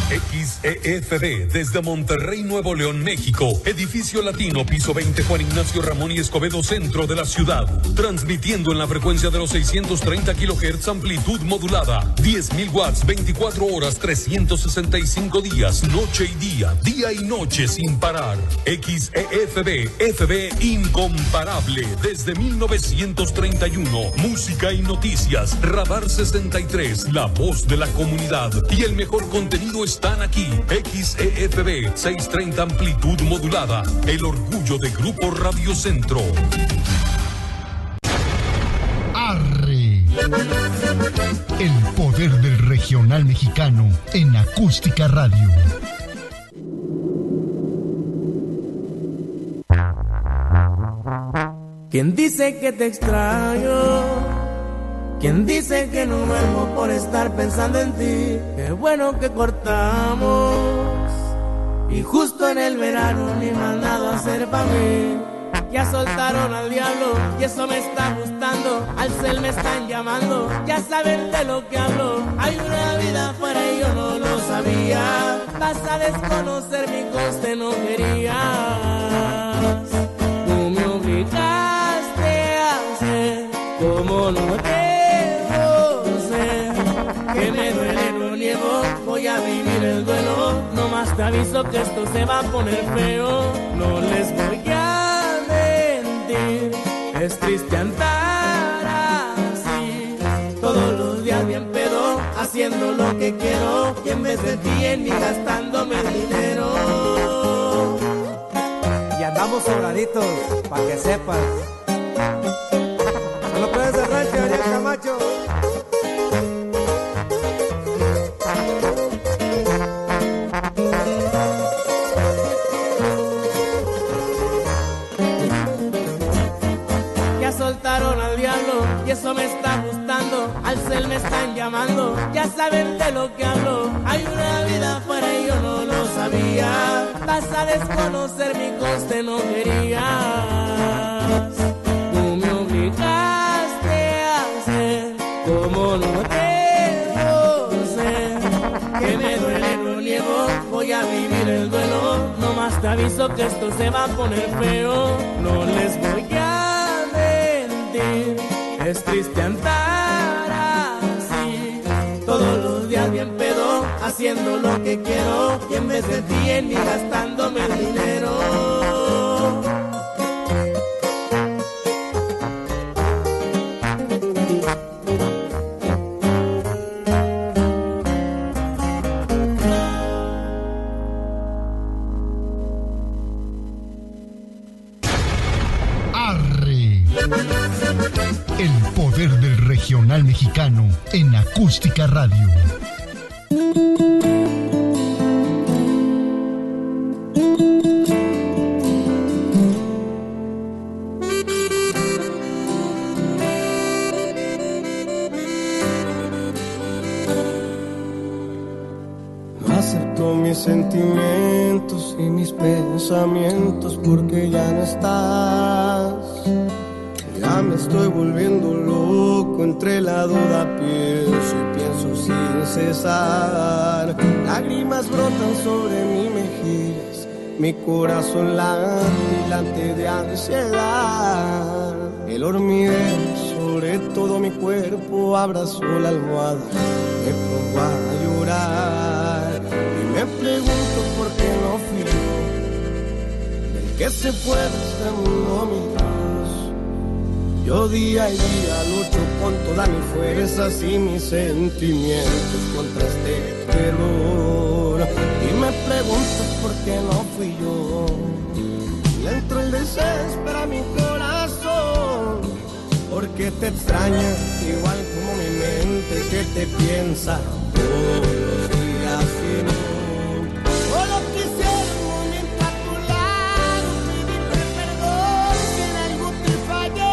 XEFD desde Monterrey, Nuevo León, México. Edificio Latino, piso 20, Juan Ignacio Ramón y Escobedo, centro de la ciudad. Transmitiendo en la frecuencia de los 630 kHz, amplitud modulada. 10.000 watts, 24 horas, 365 días, noche y día y noche sin parar. XEFD, FB incomparable desde 1931. Música y noticias, Radar 63, la voz de la comunidad y el mejor contenido están aquí. XEFB 630 amplitud modulada, el orgullo de Grupo Radio Centro. Arre. El poder del regional mexicano en Acústica Radio. ¿Quién dice que te extraño? ¿Quién dice que no duermo por estar pensando en ti? Qué bueno que cortamos y justo en el verano ni más nada hacer para mí. Ya soltaron al diablo y eso me está gustando. Al cel me están llamando, ya saben de lo que hablo. Hay una vida afuera y yo no lo sabía. Vas a desconocer mi coste, no querías. Tú me obligaste a hacer como no debo ser. Que me duele, no niego, voy a vivir el duelo. Nomás te aviso que esto se va a poner feo. No les voy a mentir, es triste andar así. Todos los días bien pedo, haciendo lo que quiero. Y en vez de ti en mí gastándome dinero. Y andamos sobraditos, pa' que sepas. No lo puedes cerrar, Ariel Camacho. Ya soltaron al diablo y eso me está gustando. Al cel me están llamando, ya saben de lo que hablo. Hay una vida afuera y yo no lo sabía. Vas a desconocer mi coste, no querías. Tú me obligaste a hacer como no debo ser. Que me duele, no niego, voy a vivir el duelo. Nomás te aviso que esto se va a poner feo. No les voy a mentir, es triste andar así. Todos los días bien pedo, haciendo lo que quiero. Y en vez de ti en mí gastándome el dinero. El poder del regional mexicano en Acústica Radio. No acepto mis sentimientos y mis pensamientos porque ya no estás. Ya me estoy volviendo loco, entre la duda pienso y pienso sin cesar. Lágrimas brotan sobre mis mejillas, mi corazón late de ansiedad. El hormiguero sobre todo mi cuerpo abrazó la almohada, me pongo a llorar y me pregunto por qué no fui yo el que se fue de este mundo, mi Dios. Yo día y día lucho con todas mis fuerzas y mis sentimientos contra este terror. Y me pregunto por qué no fui yo. Y entró el desespero a mi corazón, porque te extraña igual como mi mente que te piensa todos los días y no. Solo quisiera un momento a tu lado, pedirte perdón si en algo te fallé.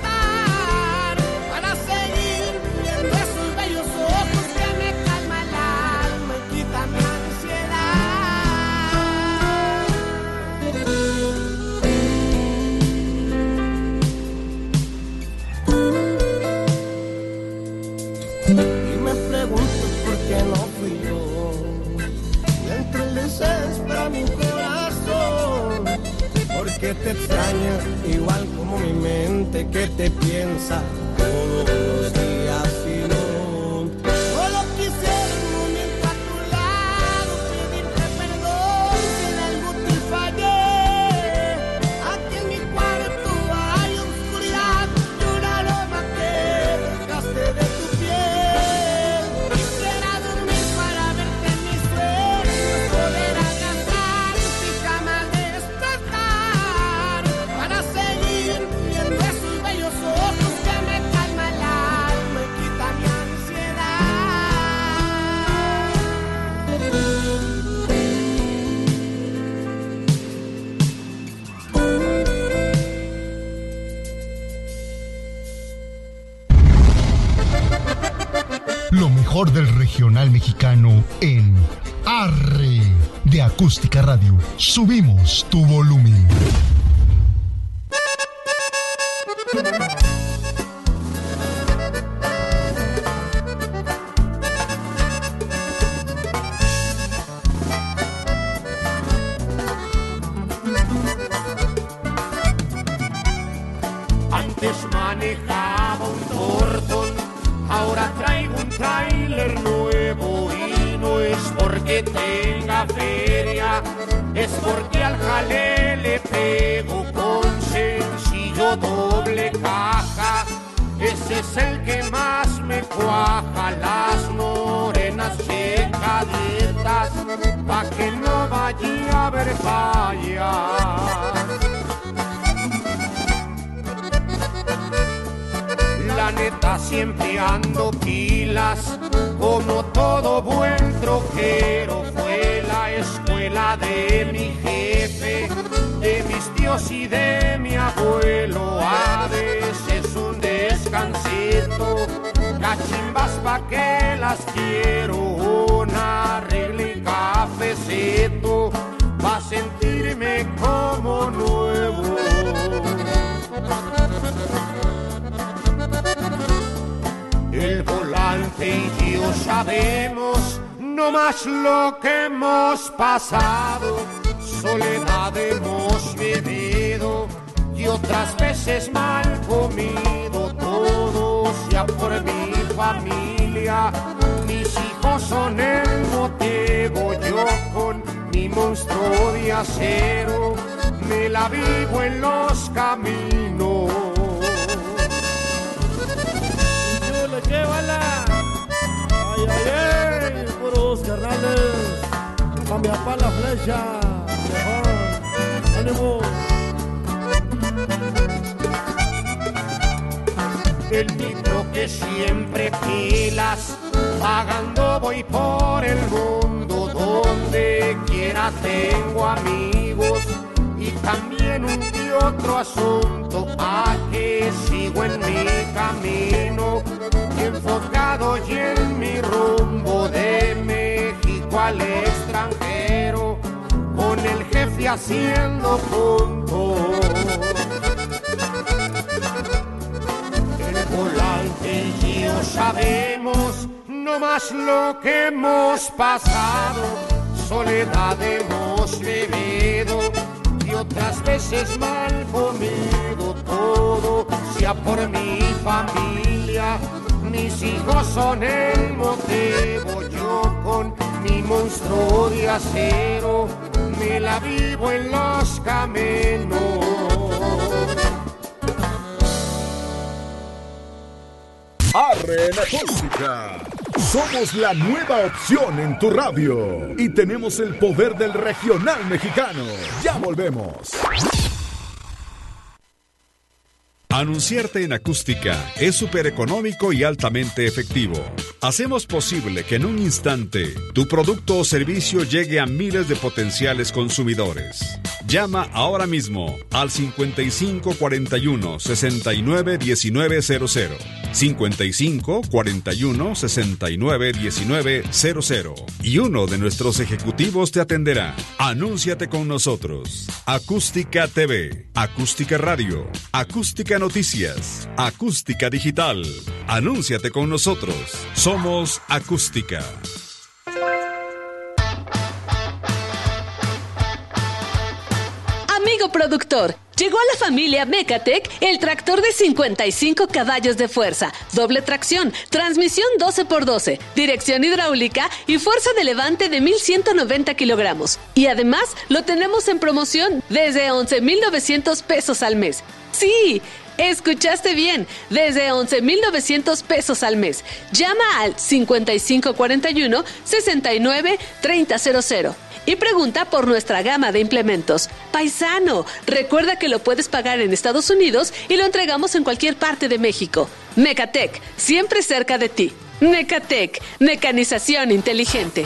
Para seguir viendo esos bellos ojos que me calman la mi corazón, porque te extraña igual como mi mente que te piensa todos los días y no. Solo quisiera un momento a tu lado, pedirte perdón si en algo te fallé. Aquí en mi cuarto hay oscuridad y un aroma que dejaste de tu piel. Quisiera dormir para verte en mis sueños, poder abrazarte y jamás despertar, para seguir viendo esos bellos ojos que me calman el alma y quitan mi ansiedad. Lo mejor del regional mexicano en Arre de Acústica Radio. Subimos tu volumen. Antes manejaba un Thornton, ahora traigo un tráiler nuevo y no es porque tenga feria, es porque al jale le pego con sencillo doble caja. Ese es el que más me cuaja, las morenas checaditas, pa' que no vaya a haber fallas. La neta siempre ando pilas, como todo buen troquero. Fue la escuela de mi jefe, de mis tíos y de mi abuelo. A veces un descansito, cachimbas pa' que las quiero. Una regla y cafecito, pa' sentirme como nuevo. El volante y yo sabemos no más lo que hemos pasado. Soledad hemos vivido y otras veces mal comido. Todo sea por mi familia, mis hijos son el motivo. Yo con mi monstruo de acero me la vivo en los caminos. ¡Qué bala! ¡Ay, ay, ay! Puros carnales. Cambia pa' la flecha. Mejor. ¡Ánimo! El nitro que siempre pilas, pagando voy por el mundo. Donde quiera tengo amigos y también un que otro asunto. A que sigo en mi camino, enfocado y en mi rumbo, de México al extranjero, con el jefe haciendo punto. El volante y yo sabemos no más lo que hemos pasado. Soledad hemos vivido y otras veces mal comido. Todo sea por mi familia, mis hijos son el motivo. Yo con mi monstruo de acero me la vivo en los caminos. Arre en Acústica. Somos la nueva opción en tu radio y tenemos el poder del regional mexicano. Ya volvemos. Anunciarte en Acústica es súper económico y altamente efectivo. Hacemos posible que en un instante tu producto o servicio llegue a miles de potenciales consumidores. Llama ahora mismo al 55 41 69 19 00. 55 41 69 19 00 y uno de nuestros ejecutivos te atenderá. Anúnciate con nosotros. Acústica TV, Acústica Radio, Acústica Noticias, Acústica Digital. Anúnciate con nosotros. Somos Acústica. amigo productor. Llegó a la familia Mecatec el tractor de 55 caballos de fuerza, doble tracción, transmisión 12x12, dirección hidráulica y fuerza de levante de 1,190 kilogramos. Y además lo tenemos en promoción desde 11,900 pesos al mes. ¡Sí! Escuchaste bien, desde 11,900 pesos al mes. Llama al 5541-693000 y pregunta por nuestra gama de implementos. Paisano, recuerda que lo puedes pagar en Estados Unidos y lo entregamos en cualquier parte de México. Mecatec, siempre cerca de ti. Mecatec, mecanización inteligente.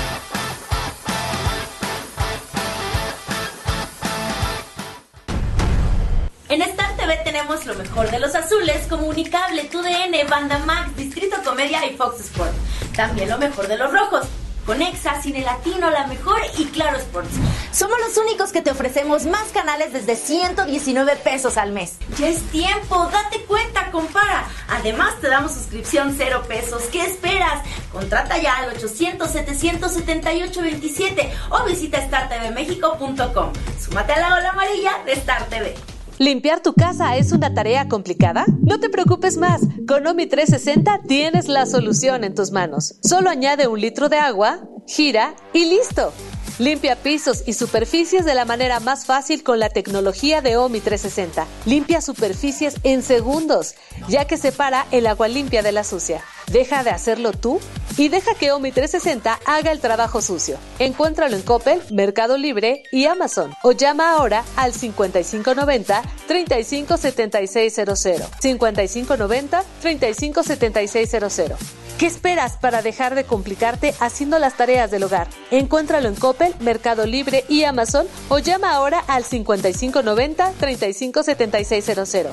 En Star TV tenemos lo mejor de los azules, Comunicable, TUDN, Banda Max, Distrito Comedia y Fox Sports. También lo mejor de los rojos, Conexa, Cine Latino, La Mejor y Claro Sports. Somos los únicos que te ofrecemos más canales desde 119 pesos al mes. Ya es tiempo, date cuenta, compara. Además te damos suscripción 0 pesos. ¿Qué esperas? Contrata ya al 800-778-27 o visita startvmexico.com. Súmate a la ola amarilla de Star TV. ¿Limpiar tu casa es una tarea complicada? No te preocupes más. Con Omi 360 tienes la solución en tus manos. Solo añade 1 litro de agua, gira y listo. Limpia pisos y superficies de la manera más fácil con la tecnología de Omi 360. Limpia superficies en segundos, ya que separa el agua limpia de la sucia. Deja de hacerlo tú y deja que Omi 360 haga el trabajo sucio. Encuéntralo en Coppel, Mercado Libre y Amazon. O llama ahora al 5590-357600. 5590-357600. ¿Qué esperas para dejar de complicarte haciendo las tareas del hogar? Encuéntralo en Coppel, Mercado Libre y Amazon o llama ahora al 5590-357600.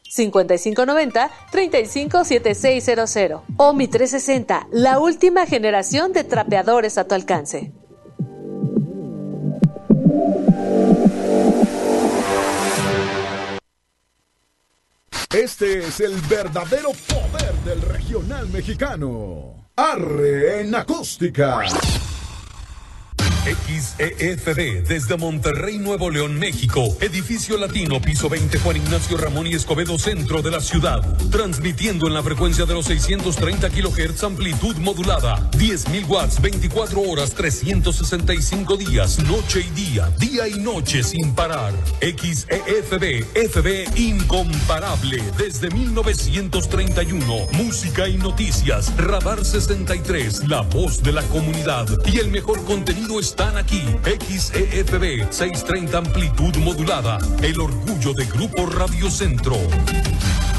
5590-357600. Omi 360, la última generación de trapeadores a tu alcance. Este es el verdadero poder del regional mexicano. Arre en acústica. XEFD desde Monterrey, Nuevo León, México. Edificio Latino, piso 20, Juan Ignacio Ramón y Escobedo, centro de la ciudad. Transmitiendo en la frecuencia de los 630 kHz, amplitud modulada. 10,000 watts, 24 horas, 365 días, noche y día y noche sin parar. XEFD, FB incomparable. Desde 1931, música y noticias. Radar 63, la voz de la comunidad. Y el mejor contenido están aquí. XEFB 630, amplitud modulada. El orgullo de Grupo Radio Centro.